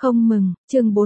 Không mừng,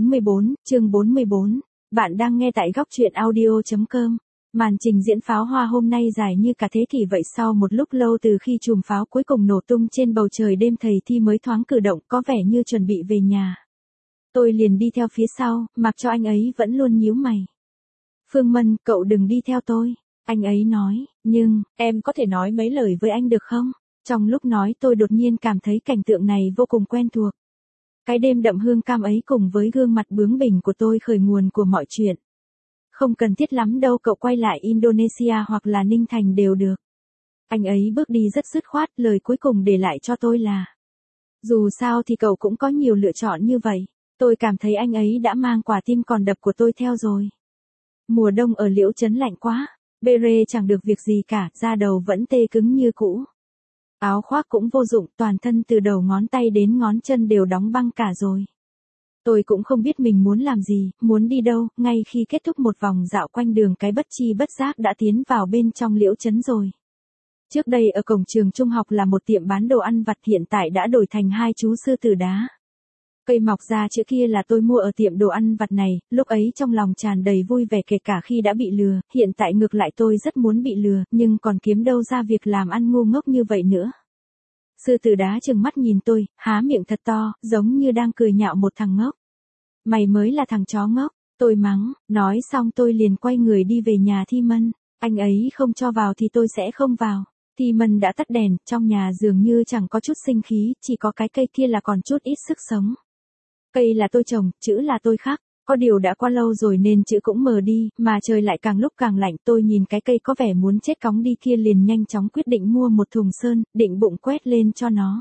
chương 44, bạn đang nghe tại góc truyện audio.com. Màn trình diễn pháo hoa hôm nay dài như cả thế kỷ vậy, sau một lúc lâu từ khi chùm pháo cuối cùng nổ tung trên bầu trời đêm, thầy Thi mới thoáng cử động, có vẻ như chuẩn bị về nhà. Tôi liền đi theo phía sau, mặc cho anh ấy vẫn luôn nhíu mày. Phương Mân, cậu đừng đi theo tôi, anh ấy nói, nhưng, em có thể nói mấy lời với anh được không? Trong lúc nói tôi đột nhiên cảm thấy cảnh tượng này vô cùng quen thuộc. Cái đêm đậm hương cam ấy cùng với gương mặt bướng bỉnh của tôi khởi nguồn của mọi chuyện. Không cần thiết lắm đâu, cậu quay lại Indonesia hoặc là Ninh Thành đều được. Anh ấy bước đi rất dứt khoát, lời cuối cùng để lại cho tôi là: dù sao thì cậu cũng có nhiều lựa chọn như vậy. Tôi cảm thấy anh ấy đã mang quả tim còn đập của tôi theo rồi. Mùa đông ở Liễu Trấn lạnh quá, bê rê chẳng được việc gì cả, da đầu vẫn tê cứng như cũ. Áo khoác cũng vô dụng, toàn thân từ đầu ngón tay đến ngón chân đều đóng băng cả rồi. Tôi cũng không biết mình muốn làm gì, muốn đi đâu, ngay khi kết thúc một vòng dạo quanh đường cái bất chi bất giác đã tiến vào bên trong Liễu Trấn rồi. Trước đây ở cổng trường trung học là một tiệm bán đồ ăn vặt, hiện tại đã đổi thành hai chú sư tử đá. Cây mọc ra chữ kia là tôi mua ở tiệm đồ ăn vặt này, lúc ấy trong lòng tràn đầy vui vẻ kể cả khi đã bị lừa, hiện tại ngược lại tôi rất muốn bị lừa, nhưng còn kiếm đâu ra việc làm ăn ngu ngốc như vậy nữa. Sư tử đá trừng mắt nhìn tôi, há miệng thật to, giống như đang cười nhạo một thằng ngốc. Mày mới là thằng chó ngốc, tôi mắng, nói xong tôi liền quay người đi về nhà Thi Mân, anh ấy không cho vào thì tôi sẽ không vào. Thi Mân đã tắt đèn, trong nhà dường như chẳng có chút sinh khí, chỉ có cái cây kia là còn chút ít sức sống. Cây là tôi trồng, chữ là tôi khắc, có điều đã qua lâu rồi nên chữ cũng mờ đi, mà trời lại càng lúc càng lạnh, tôi nhìn cái cây có vẻ muốn chết cóng đi kia liền nhanh chóng quyết định mua một thùng sơn, định bụng quét lên cho nó.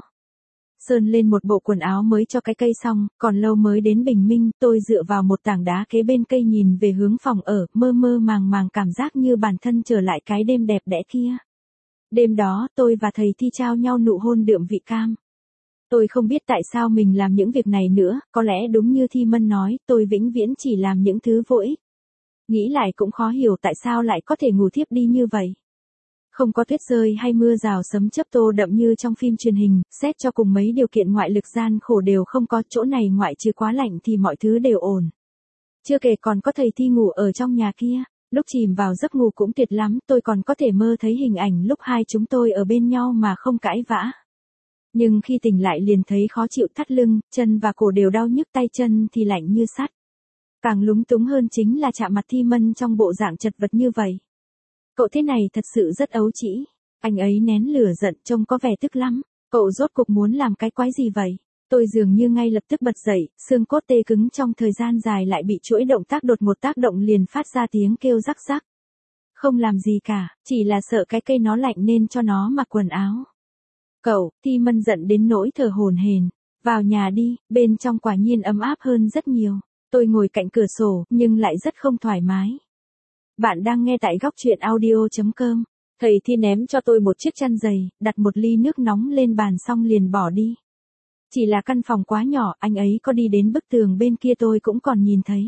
Sơn lên một bộ quần áo mới cho cái cây xong, còn lâu mới đến bình minh, tôi dựa vào một tảng đá kế bên cây nhìn về hướng phòng ở, mơ mơ màng màng cảm giác như bản thân trở lại cái đêm đẹp đẽ kia. Đêm đó, tôi và thầy Thi trao nhau nụ hôn đượm vị cam. Tôi không biết tại sao mình làm những việc này nữa, có lẽ đúng như Thi Mân nói, tôi vĩnh viễn chỉ làm những thứ vô ích. Nghĩ lại cũng khó hiểu tại sao lại có thể ngủ thiếp đi như vậy. Không có tuyết rơi hay mưa rào sấm chớp tô đậm như trong phim truyền hình, xét cho cùng mấy điều kiện ngoại lực gian khổ đều không có, chỗ này ngoại trừ quá lạnh thì mọi thứ đều ổn. Chưa kể còn có thầy Thi ngủ ở trong nhà kia, lúc chìm vào giấc ngủ cũng tuyệt lắm, tôi còn có thể mơ thấy hình ảnh lúc hai chúng tôi ở bên nhau mà không cãi vã. Nhưng khi tỉnh lại liền thấy khó chịu, thắt lưng, chân và cổ đều đau nhức, tay chân thì lạnh như sắt. Càng lúng túng hơn chính là chạm mặt Thi Mân trong bộ dạng chật vật như vậy. Cậu thế này thật sự rất ấu trĩ. Anh ấy nén lửa giận trông có vẻ tức lắm. Cậu rốt cuộc muốn làm cái quái gì vậy? Tôi dường như ngay lập tức bật dậy, xương cốt tê cứng trong thời gian dài lại bị chuỗi động tác đột ngột tác động liền phát ra tiếng kêu rắc rắc. Không làm gì cả, chỉ là sợ cái cây nó lạnh nên cho nó mặc quần áo. Cậu, Thi Mân giận đến nỗi thở hổn hển. Vào nhà đi, bên trong quả nhiên ấm áp hơn rất nhiều. Tôi ngồi cạnh cửa sổ, nhưng lại rất không thoải mái. Bạn đang nghe tại góc truyện audio.com. Thầy Thi ném cho tôi một chiếc chăn dày, đặt một ly nước nóng lên bàn xong liền bỏ đi. Chỉ là căn phòng quá nhỏ, anh ấy có đi đến bức tường bên kia tôi cũng còn nhìn thấy.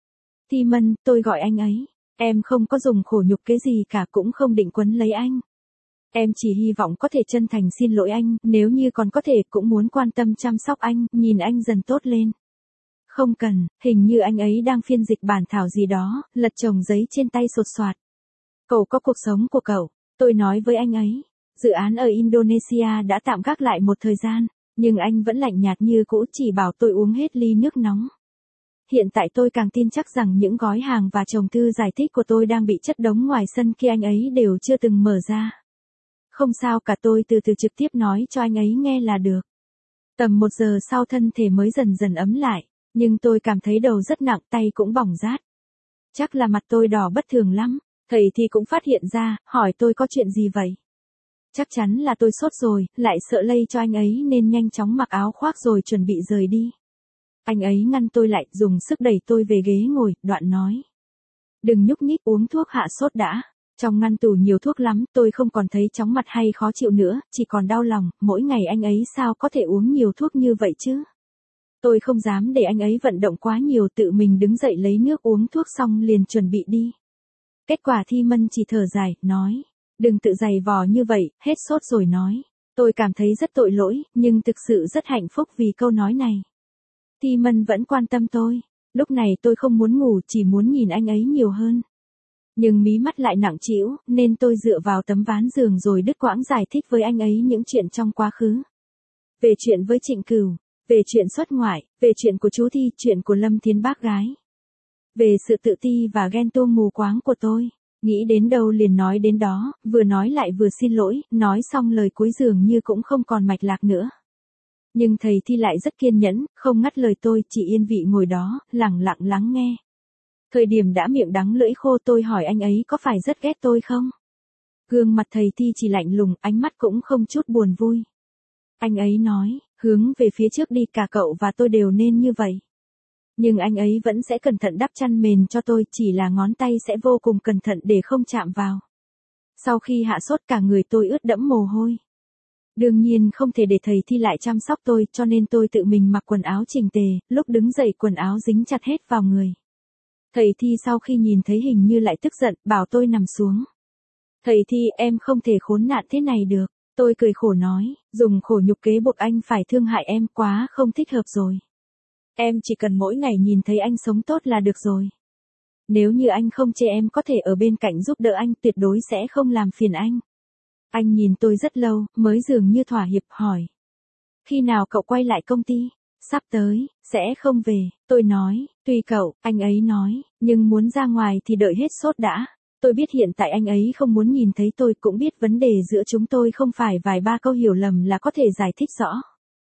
Thi Mân, tôi gọi anh ấy. Em không có dùng khổ nhục cái gì cả, cũng không định quấn lấy anh. Em chỉ hy vọng có thể chân thành xin lỗi anh, nếu như còn có thể cũng muốn quan tâm chăm sóc anh, nhìn anh dần tốt lên. Không cần, hình như anh ấy đang phiên dịch bản thảo gì đó, lật chồng giấy trên tay sột soạt. Cậu có cuộc sống của cậu, tôi nói với anh ấy. Dự án ở Indonesia đã tạm gác lại một thời gian, nhưng anh vẫn lạnh nhạt như cũ, chỉ bảo tôi uống hết ly nước nóng. Hiện tại tôi càng tin chắc rằng những gói hàng và chồng thư giải thích của tôi đang bị chất đống ngoài sân kia anh ấy đều chưa từng mở ra. Không sao cả, tôi từ từ trực tiếp nói cho anh ấy nghe là được. Tầm 1 giờ sau thân thể mới dần dần ấm lại, nhưng tôi cảm thấy đầu rất nặng, tay cũng bỏng rát. Chắc là mặt tôi đỏ bất thường lắm, thầy Thi cũng phát hiện ra, hỏi tôi có chuyện gì vậy. Chắc chắn là tôi sốt rồi, lại sợ lây cho anh ấy nên nhanh chóng mặc áo khoác rồi chuẩn bị rời đi. Anh ấy ngăn tôi lại, dùng sức đẩy tôi về ghế ngồi, đoạn nói. Đừng nhúc nhích, uống thuốc hạ sốt đã. Trong ngăn tủ nhiều thuốc lắm, tôi không còn thấy chóng mặt hay khó chịu nữa, chỉ còn đau lòng, mỗi ngày anh ấy sao có thể uống nhiều thuốc như vậy chứ? Tôi không dám để anh ấy vận động quá nhiều, tự mình đứng dậy lấy nước uống thuốc xong liền chuẩn bị đi. Kết quả Thi Mân chỉ thở dài, nói, đừng tự giày vò như vậy, hết sốt rồi nói. Tôi cảm thấy rất tội lỗi, nhưng thực sự rất hạnh phúc vì câu nói này. Thi Mân vẫn quan tâm tôi. Lúc này tôi không muốn ngủ, chỉ muốn nhìn anh ấy nhiều hơn. Nhưng mí mắt lại nặng trĩu, nên tôi dựa vào tấm ván giường rồi đứt quãng giải thích với anh ấy những chuyện trong quá khứ. Về chuyện với Trịnh Cửu, về chuyện xuất ngoại, về chuyện của chú Thi, chuyện của Lâm Thiến bác gái. Về sự tự ti và ghen tuông mù quáng của tôi. Nghĩ đến đâu liền nói đến đó, vừa nói lại vừa xin lỗi, nói xong lời cuối dường như cũng không còn mạch lạc nữa. Nhưng thầy Thi lại rất kiên nhẫn, không ngắt lời tôi, chỉ yên vị ngồi đó, lẳng lặng lắng nghe. Thời điểm đã miệng đắng lưỡi khô tôi hỏi anh ấy có phải rất ghét tôi không? Gương mặt thầy Thi chỉ lạnh lùng, ánh mắt cũng không chút buồn vui. Anh ấy nói, hướng về phía trước đi, cả cậu và tôi đều nên như vậy. Nhưng anh ấy vẫn sẽ cẩn thận đắp chăn mền cho tôi, chỉ là ngón tay sẽ vô cùng cẩn thận để không chạm vào. Sau khi hạ sốt cả người tôi ướt đẫm mồ hôi. Đương nhiên không thể để thầy Thi lại chăm sóc tôi, cho nên tôi tự mình mặc quần áo chỉnh tề, lúc đứng dậy quần áo dính chặt hết vào người. Thầy Thi sau khi nhìn thấy hình như lại tức giận, bảo tôi nằm xuống. Thầy Thi, em không thể khốn nạn thế này được. Tôi cười khổ nói, dùng khổ nhục kế buộc anh phải thương hại em quá không thích hợp rồi. Em chỉ cần mỗi ngày nhìn thấy anh sống tốt là được rồi. Nếu như anh không chê em có thể ở bên cạnh giúp đỡ anh, tuyệt đối sẽ không làm phiền anh. Anh nhìn tôi rất lâu, mới dường như thỏa hiệp hỏi. Khi nào cậu quay lại công ty? Sắp tới, sẽ không về, tôi nói, tùy cậu, anh ấy nói, nhưng muốn ra ngoài thì đợi hết sốt đã. Tôi biết hiện tại anh ấy không muốn nhìn thấy tôi, cũng biết vấn đề giữa chúng tôi không phải vài ba câu hiểu lầm là có thể giải thích rõ.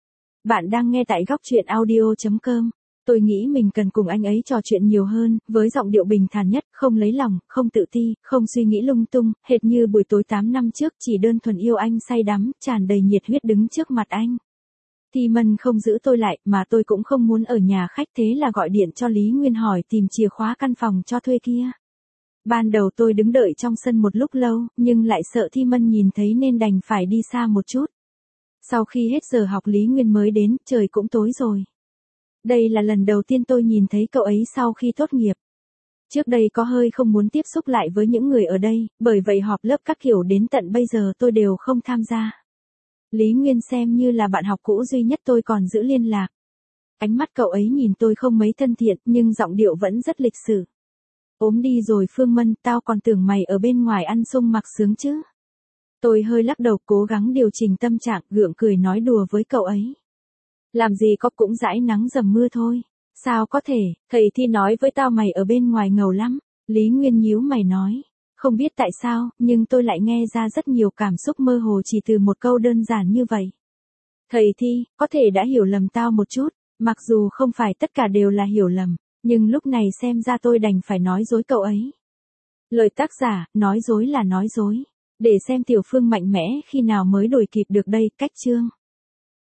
Bạn đang nghe tại góc truyện audio.com. Tôi nghĩ mình cần cùng anh ấy trò chuyện nhiều hơn, với giọng điệu bình thản nhất, không lấy lòng, không tự ti, không suy nghĩ lung tung, hệt như buổi tối 8 năm trước, chỉ đơn thuần yêu anh say đắm, tràn đầy nhiệt huyết đứng trước mặt anh. Thi Mân không giữ tôi lại, mà tôi cũng không muốn ở nhà khách, thế là gọi điện cho Lý Nguyên hỏi tìm chìa khóa căn phòng cho thuê kia. Ban đầu tôi đứng đợi trong sân một lúc lâu, nhưng lại sợ Thi Mân nhìn thấy nên đành phải đi xa một chút. Sau khi hết giờ học Lý Nguyên mới đến, trời cũng tối rồi. Đây là lần đầu tiên tôi nhìn thấy cậu ấy sau khi tốt nghiệp. Trước đây có hơi không muốn tiếp xúc lại với những người ở đây, bởi vậy họp lớp các kiểu đến tận bây giờ tôi đều không tham gia. Lý Nguyên xem như là bạn học cũ duy nhất tôi còn giữ liên lạc. Ánh mắt cậu ấy nhìn tôi không mấy thân thiện, nhưng giọng điệu vẫn rất lịch sự. Ốm đi rồi Phương Mân, tao còn tưởng mày ở bên ngoài ăn sung mặc sướng chứ. Tôi hơi lắc đầu, cố gắng điều chỉnh tâm trạng, gượng cười nói đùa với cậu ấy. Làm gì có, cũng dãi nắng dầm mưa thôi. Sao có thể, thầy Thi nói với tao mày ở bên ngoài ngầu lắm. Lý Nguyên nhíu mày nói. Không biết tại sao, nhưng tôi lại nghe ra rất nhiều cảm xúc mơ hồ chỉ từ một câu đơn giản như vậy. Thầy Thi, có thể đã hiểu lầm tao một chút, mặc dù không phải tất cả đều là hiểu lầm, nhưng lúc này xem ra tôi đành phải nói dối cậu ấy. Lời tác giả, nói dối là nói dối. Để xem Tiểu Phương mạnh mẽ khi nào mới đuổi kịp được đây, cách chương.